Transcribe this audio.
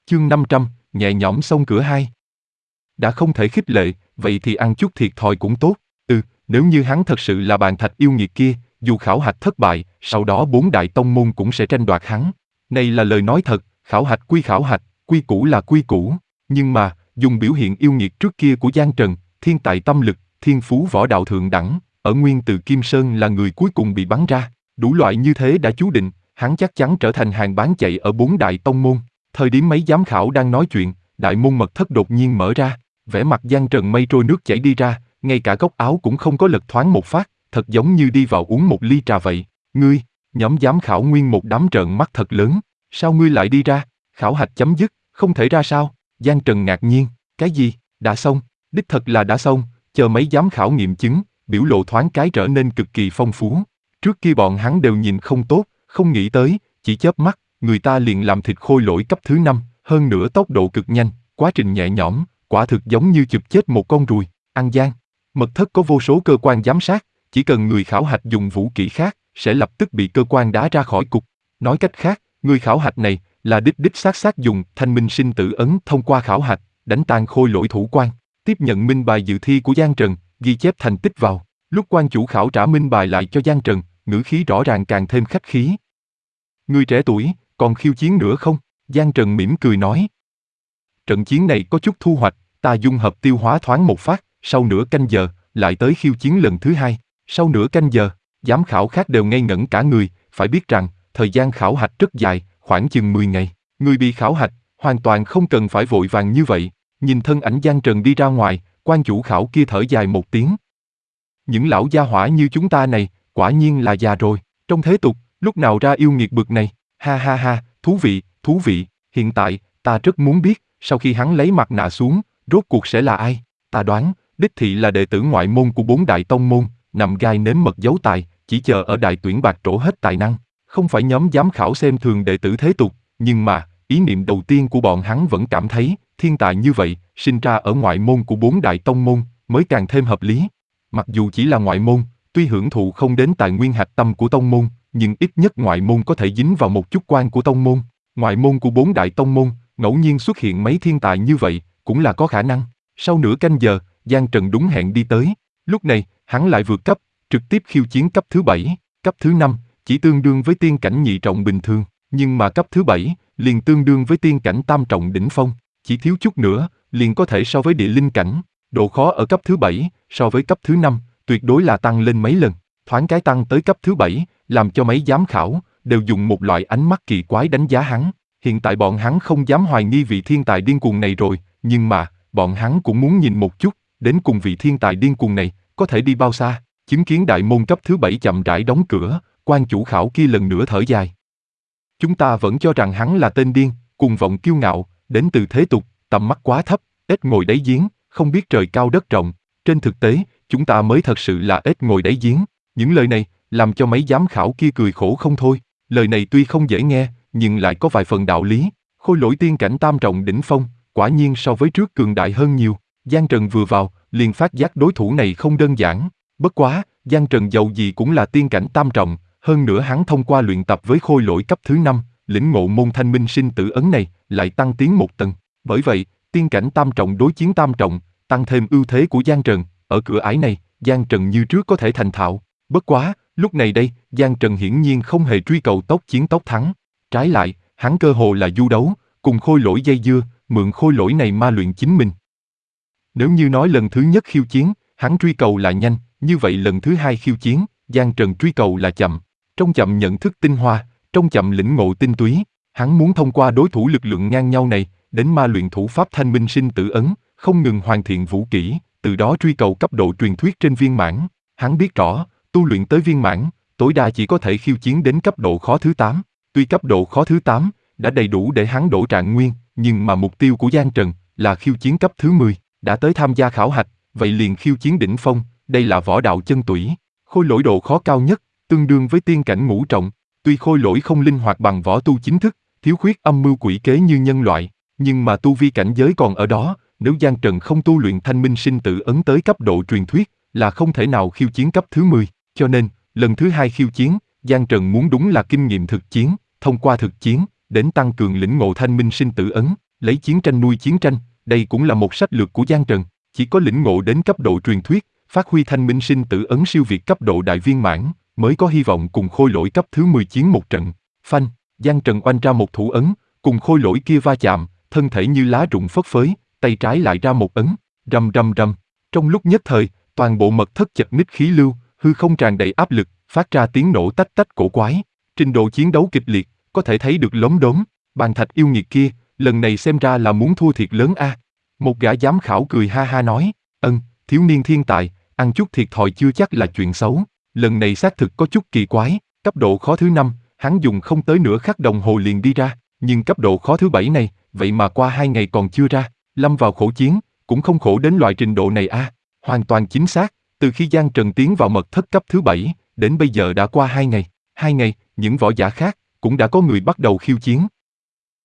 Chương 500, nhẹ nhõm xông cửa 2. Đã không thể khích lệ, vậy thì ăn chút thiệt thòi cũng tốt. Nếu như hắn thật sự là bàn thạch yêu nghiệt kia, dù khảo hạch thất bại, sau đó 4 đại tông môn cũng sẽ tranh đoạt hắn. Này là lời nói thật, khảo hạch, quy củ là quy củ. Nhưng mà, dùng biểu hiện yêu nghiệt trước kia của Giang Trần, thiên tài tâm lực, thiên phú võ đạo thượng đẳng, ở Nguyên Từ Kim Sơn là người cuối cùng bị bắn ra. Đủ loại như thế đã chú định, hắn chắc chắn trở thành hàng bán chạy ở 4 đại tông môn. Thời điểm mấy giám khảo đang nói chuyện, đại môn mật thất đột nhiên mở ra, vẻ mặt Giang Trần mây trôi nước chảy đi ra, ngay cả góc áo cũng không có lật thoáng một phát, thật giống như đi vào uống một ly trà vậy. Ngươi, nhóm giám khảo nguyên một đám trợn mắt thật lớn, sao ngươi lại đi ra? Khảo hạch chấm dứt, không thể ra sao? Giang Trần ngạc nhiên, cái gì? Đã xong? Đích thật là đã xong, chờ mấy giám khảo nghiệm chứng, biểu lộ thoáng cái trở nên cực kỳ phong phú. Trước kia bọn hắn đều nhìn không tốt, không nghĩ tới, chỉ chớp mắt, người ta liền làm thịt khôi lỗi cấp thứ 5, hơn nữa tốc độ cực nhanh, quá trình nhẹ nhõm, quả thực giống như chụp chết một con ruồi. An Giang, mật thất có vô số cơ quan giám sát, chỉ cần người khảo hạch dùng vũ kỹ khác, sẽ lập tức bị cơ quan đá ra khỏi cục. Nói cách khác, người khảo hạch này là đích xác dùng thanh minh sinh tử ấn thông qua khảo hạch, đánh tan khôi lỗi thủ quan, tiếp nhận minh bài dự thi của Giang Trần, ghi chép thành tích vào. Lúc quan chủ khảo trả minh bài lại cho Giang Trần, ngữ khí rõ ràng càng thêm khách khí. Người trẻ tuổi, còn khiêu chiến nữa không? Giang Trần mỉm cười nói. Trận chiến này có chút thu hoạch, ta dung hợp tiêu hóa thoáng một phát, sau nửa canh giờ, lại tới khiêu chiến lần thứ 2. Sau nửa canh giờ, giám khảo khác đều ngây ngẩn cả người, phải biết rằng, thời gian khảo hạch rất dài, khoảng chừng 10 ngày. Người bị khảo hạch, hoàn toàn không cần phải vội vàng như vậy. Nhìn thân ảnh Giang Trần đi ra ngoài, quan chủ khảo kia thở dài một tiếng. Những lão gia hỏa như chúng ta này, quả nhiên là già rồi, trong thế tục, lúc nào ra yêu nghiệt bực này, ha ha ha, thú vị, hiện tại, ta rất muốn biết, sau khi hắn lấy mặt nạ xuống, rốt cuộc sẽ là ai? Ta đoán, đích thị là đệ tử ngoại môn của 4 đại tông môn, nằm gai nếm mật giấu tài, chỉ chờ ở đại tuyển bạc trổ hết tài năng. Không phải nhóm giám khảo xem thường đệ tử thế tục, nhưng mà, ý niệm đầu tiên của bọn hắn vẫn cảm thấy, thiên tài như vậy, sinh ra ở ngoại môn của 4 đại tông môn, mới càng thêm hợp lý. Mặc dù chỉ là ngoại môn, tuy hưởng thụ không đến tài nguyên hạch tâm của tông môn, nhưng ít nhất ngoại môn có thể dính vào một chút quan của tông môn. Ngoại môn của 4 đại tông môn, ngẫu nhiên xuất hiện mấy thiên tài như vậy, cũng là có khả năng. Sau nửa canh giờ, Giang Trần đúng hẹn đi tới. Lúc này, hắn lại vượt cấp, trực tiếp khiêu chiến cấp thứ 7, cấp thứ 5, chỉ tương đương với tiên cảnh nhị trọng bình thường. Nhưng mà cấp thứ 7, liền tương đương với tiên cảnh tam trọng đỉnh phong, chỉ thiếu chút nữa, liền có thể so với địa linh cảnh. Độ khó ở cấp thứ 7, so với cấp thứ 5, tuyệt đối là tăng lên mấy lần. Thoáng cái tăng tới cấp thứ 7, làm cho mấy giám khảo, đều dùng một loại ánh mắt kỳ quái đánh giá hắn. Hiện tại bọn hắn không dám hoài nghi vị thiên tài điên cuồng này rồi, nhưng mà, bọn hắn cũng muốn nhìn một chút, đến cùng vị thiên tài điên cuồng này, có thể đi bao xa. Chứng kiến đại môn cấp thứ 7 chậm rãi đóng cửa, quan chủ khảo kia lần nữa thở dài. Chúng ta vẫn cho rằng hắn là tên điên, cuồng vọng kiêu ngạo, đến từ thế tục, tầm mắt quá thấp, ếch ngồi đáy giếng, không biết trời cao đất rộng. Trên thực tế, chúng ta mới thật sự là ếch ngồi đáy giếng. Những lời này, làm cho mấy giám khảo kia cười khổ không thôi. Lời này tuy không dễ nghe, nhưng lại có vài phần đạo lý. Khôi lỗi tiên cảnh tam trọng đỉnh phong, quả nhiên so với trước cường đại hơn nhiều. Giang Trần vừa vào, liền phát giác đối thủ này không đơn giản. Bất quá, Giang Trần dầu gì cũng là tiên cảnh tam trọng, hơn nữa hắn thông qua luyện tập với khôi lỗi cấp thứ 5, lĩnh ngộ môn thanh minh sinh tử ấn này, lại tăng tiến một tầng. Bởi vậy, tiên cảnh tam trọng đối chiến tam trọng, tăng thêm ưu thế của Giang Trần, ở cửa ải này, Giang Trần như trước có thể thành thạo. Bất quá, lúc này đây, Giang Trần hiển nhiên không hề truy cầu tốc chiến tốc thắng. Trái lại, hắn cơ hồ là du đấu, cùng khôi lỗi dây dưa, mượn khôi lỗi này ma luyện chính mình. Nếu như nói lần thứ nhất khiêu chiến, hắn truy cầu là nhanh, như vậy lần thứ 2 khiêu chiến, Giang Trần truy cầu là chậm. Trong chậm nhận thức tinh hoa, trong chậm lĩnh ngộ tinh túy, hắn muốn thông qua đối thủ lực lượng ngang nhau này, đến ma luyện thủ pháp thanh minh sinh tử ấn, không ngừng hoàn thiện vũ kỹ, từ đó truy cầu cấp độ truyền thuyết trên viên mãn. Hắn biết rõ, tu luyện tới viên mãn, tối đa chỉ có thể khiêu chiến đến cấp độ khó thứ 8. Tuy cấp độ khó thứ 8 đã đầy đủ để hắn đổ trạng nguyên, nhưng mà mục tiêu của Giang Trần là khiêu chiến cấp thứ 10, đã tới tham gia khảo hạch, vậy liền khiêu chiến đỉnh phong, đây là võ đạo chân tủy. Khôi lỗi độ khó cao nhất, tương đương với tiên cảnh ngũ trọng. Tuy khôi lỗi không linh hoạt bằng võ tu chính thức, thiếu khuyết âm mưu quỷ kế như nhân loại, nhưng mà tu vi cảnh giới còn ở đó, nếu Giang Trần không tu luyện thanh minh sinh tử ấn tới cấp độ truyền thuyết, là không thể nào khiêu chiến cấp thứ 10. Cho nên, lần thứ 2 khiêu chiến, Giang Trần muốn đúng là kinh nghiệm thực chiến, thông qua thực chiến, đến tăng cường lĩnh ngộ thanh minh sinh tử ấn. Lấy chiến tranh nuôi chiến tranh, đây cũng là một sách lược của Giang Trần, chỉ có lĩnh ngộ đến cấp độ truyền thuyết, phát huy thanh minh sinh tử ấn siêu việt cấp độ đại viên mãn, mới có hy vọng cùng khôi lỗi cấp thứ 10 chiến một trận. Phanh, Giang Trần oanh ra một thủ ấn, cùng khôi lỗi kia va chạm, thân thể như lá rụng phất phới, tay trái lại ra một ấn, rầm rầm rầm. Trong lúc nhất thời, toàn bộ mật thất chật ních khí lưu, hư không tràn đầy áp lực, phát ra tiếng nổ tách tách cổ quái. Trình độ chiến đấu kịch liệt, có thể thấy được lốm đốm. Bàn thạch yêu nghiệt kia, lần này xem ra là muốn thua thiệt lớn a. Một gã giám khảo cười ha ha nói, thiếu niên thiên tài, ăn chút thiệt thòi chưa chắc là chuyện xấu. Lần này xác thực có chút kỳ quái, cấp độ khó thứ 5, hắn dùng không tới nửa khắc đồng hồ liền đi ra, nhưng cấp độ khó thứ 7 này, vậy mà qua 2 ngày còn chưa ra, lâm vào khổ chiến, cũng không khổ đến loại trình độ này a. Hoàn toàn chính xác, từ khi Giang Trần tiến vào mật thất cấp thứ 7, đến bây giờ đã qua 2 ngày. 2 ngày, những võ giả khác, cũng đã có người bắt đầu khiêu chiến.